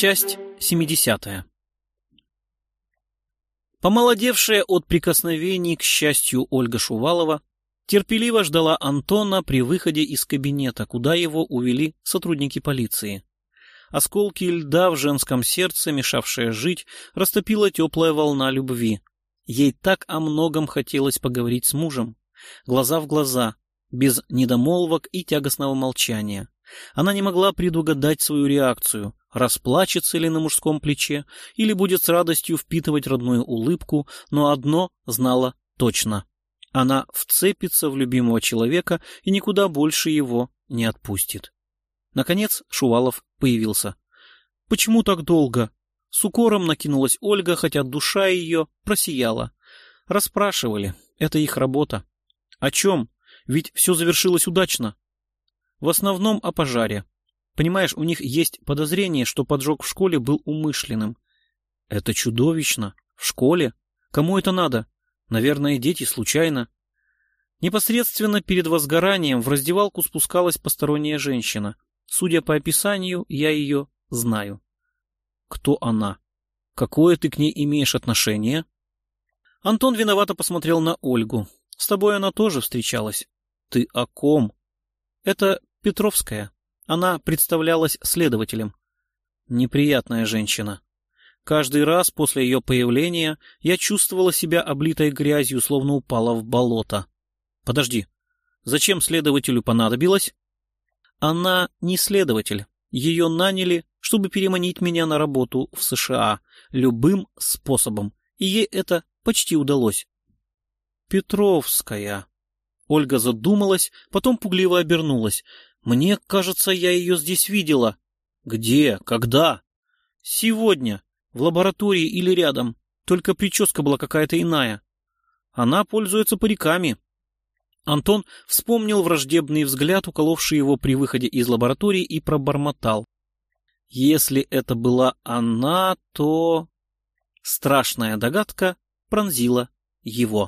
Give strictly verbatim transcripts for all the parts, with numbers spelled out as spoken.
Часть семидесятая. Помолодевшая от прикосновений, к счастью, Ольга Шувалова терпеливо ждала Антона при выходе из кабинета, куда его увели сотрудники полиции. Осколки льда в женском сердце, мешавшие жить, растопила теплая волна любви. Ей так о многом хотелось поговорить с мужем, глаза в глаза, без недомолвок и тягостного молчания. Она не могла предугадать свою реакцию, расплачется ли на мужском плече или будет с радостью впитывать родную улыбку, но одно знала точно. Она вцепится в любимого человека и никуда больше его не отпустит. Наконец Шувалов появился. «Почему так долго?» С укором накинулась Ольга, хотя душа ее просияла. Расспрашивали. Это их работа. О чем? Ведь все завершилось удачно. В основном о пожаре. Понимаешь, у них есть подозрение, что поджог в школе был умышленным. Это чудовищно. В школе? Кому это надо? Наверное, дети случайно. Непосредственно перед возгоранием в раздевалку спускалась посторонняя женщина. Судя по описанию, я ее знаю. Кто она? Какое ты к ней имеешь отношение? Антон виновато посмотрел на Ольгу. С тобой она тоже встречалась. Ты о ком? Это Петровская. Она представлялась следователем. Неприятная женщина. Каждый раз после ее появления я чувствовала себя облитой грязью, словно упала в болото. Подожди, зачем следователю понадобилось? Она не следователь. Ее наняли, чтобы переманить меня на работу в США любым способом, и ей это почти удалось. Петровская. Ольга задумалась, потом пугливо обернулась. Мне кажется, я ее здесь видела. Где? Когда? Сегодня. В лаборатории или рядом. Только прическа была какая-то иная. Она пользуется париками. Антон вспомнил враждебный взгляд, уколовший его при выходе из лаборатории, и пробормотал. Если это была она, то... Страшная догадка пронзила его.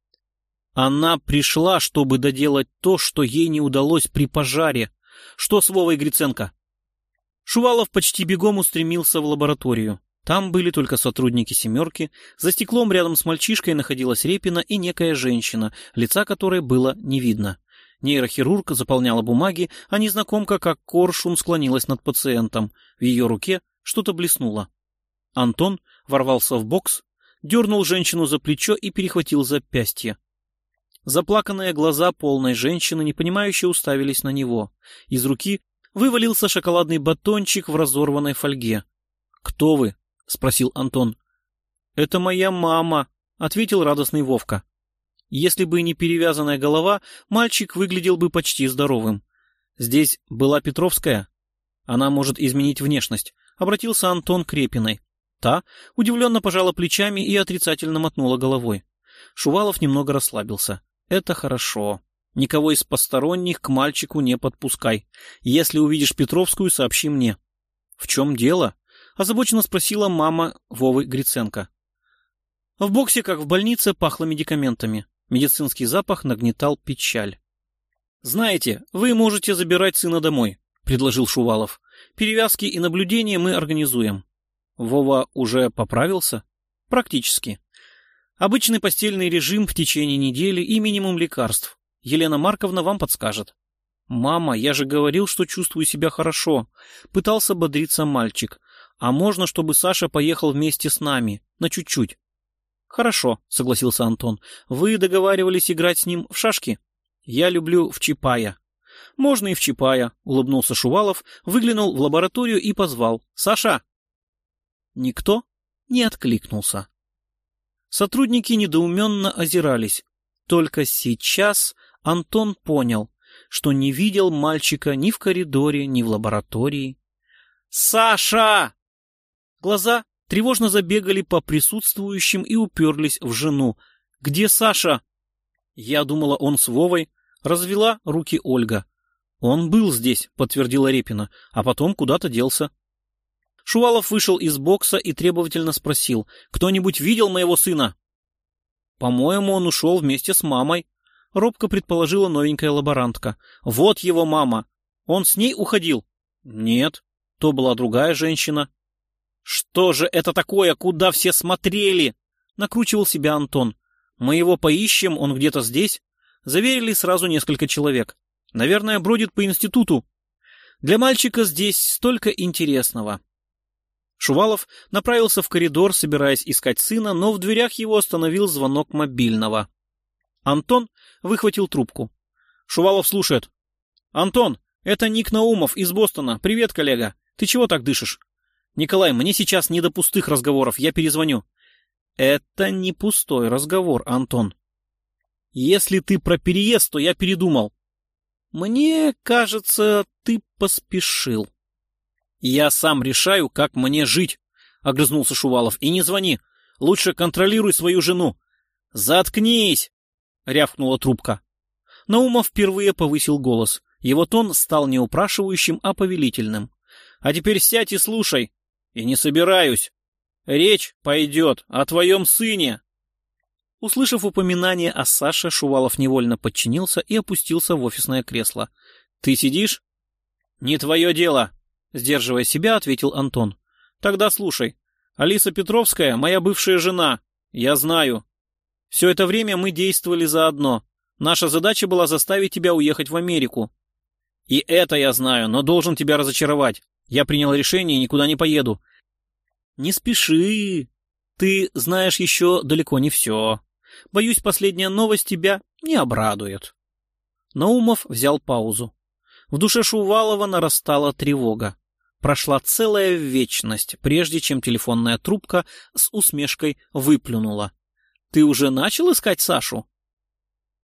Она пришла, чтобы доделать то, что ей не удалось при пожаре. Что с Вовой Гриценко? Шувалов почти бегом устремился в лабораторию. Там были только сотрудники «семерки». За стеклом рядом с мальчишкой находилась Репина и некая женщина, лица которой было не видно. Нейрохирург заполняла бумаги, а незнакомка, как коршун, склонилась над пациентом. В ее руке что-то блеснуло. Антон ворвался в бокс, дернул женщину за плечо и перехватил запястье. Заплаканные глаза полной женщины непонимающе уставились на него. Из руки вывалился шоколадный батончик в разорванной фольге. «Кто вы?» — спросил Антон. «Это моя мама», — ответил радостный Вовка. Если бы не перевязанная голова, мальчик выглядел бы почти здоровым. «Здесь была Петровская? Она может изменить внешность», — обратился Антон к Репиной. Та удивленно пожала плечами и отрицательно мотнула головой. Шувалов немного расслабился. «Это хорошо. Никого из посторонних к мальчику не подпускай. Если увидишь Петровскую, сообщи мне». «В чем дело?» — озабоченно спросила мама Вовы Гриценко. В боксе, как в больнице, пахло медикаментами. Медицинский запах нагнетал печаль. «Знаете, вы можете забирать сына домой», — предложил Шувалов. «Перевязки и наблюдения мы организуем». Вова уже поправился? Практически. Обычный постельный режим в течение недели и минимум лекарств. Елена Марковна вам подскажет. «Мама, я же говорил, что чувствую себя хорошо», — пытался бодриться мальчик. «А можно, чтобы Саша поехал вместе с нами? На чуть-чуть». «Хорошо», — согласился Антон. «Вы договаривались играть с ним в шашки?» «Я люблю в чипая». «Можно и в чипая», — улыбнулся Шувалов, выглянул в лабораторию и позвал. «Саша!» Никто не откликнулся. Сотрудники недоуменно озирались. Только сейчас Антон понял, что не видел мальчика ни в коридоре, ни в лаборатории. «Саша!» Глаза тревожно забегали по присутствующим и уперлись в жену. «Где Саша?» Я думала, он с Вовой. Развела руки Ольга. «Он был здесь», — подтвердила Репина, а потом куда-то делся. Шувалов вышел из бокса и требовательно спросил: «Кто-нибудь видел моего сына?» «По-моему, он ушел вместе с мамой», — робко предположила новенькая лаборантка. «Вот его мама. Он с ней уходил?» «Нет, то была другая женщина». Что же это такое, куда все смотрели? Накручивал себя Антон. Мы его поищем, он где-то здесь. Заверили сразу несколько человек. Наверное, бродит по институту. Для мальчика здесь столько интересного. Шувалов направился в коридор, собираясь искать сына, но в дверях его остановил звонок мобильного. Антон выхватил трубку. Шувалов слушает. «Антон, это Ник Наумов из Бостона. Привет, коллега. Ты чего так дышишь?» «Николай, мне сейчас не до пустых разговоров, я перезвоню». «Это не пустой разговор, Антон. Если ты про переезд, то я передумал». «Мне кажется, ты поспешил». «Я сам решаю, как мне жить», — огрызнулся Шувалов. «И не звони. Лучше контролируй свою жену». «Заткнись!» — рявкнула трубка. Наумов впервые повысил голос. Его тон стал не упрашивающим, а повелительным. «А теперь сядь и слушай». «И не собираюсь. Речь пойдет о твоем сыне». Услышав упоминание о Саше, Шувалов невольно подчинился и опустился в офисное кресло. «Ты сидишь?» «Не твое дело», — сдерживая себя, ответил Антон. «Тогда слушай. Алиса Петровская — моя бывшая жена. Я знаю. Все это время мы действовали заодно. Наша задача была заставить тебя уехать в Америку. И это я знаю, но должен тебя разочаровать. Я принял решение и никуда не поеду». «Не спеши. Ты знаешь еще далеко не все. Боюсь, последняя новость тебя не обрадует». Наумов взял паузу. В душе Шувалова нарастала тревога. Прошла целая вечность, прежде чем телефонная трубка с усмешкой выплюнула. «Ты уже начал искать Сашу?»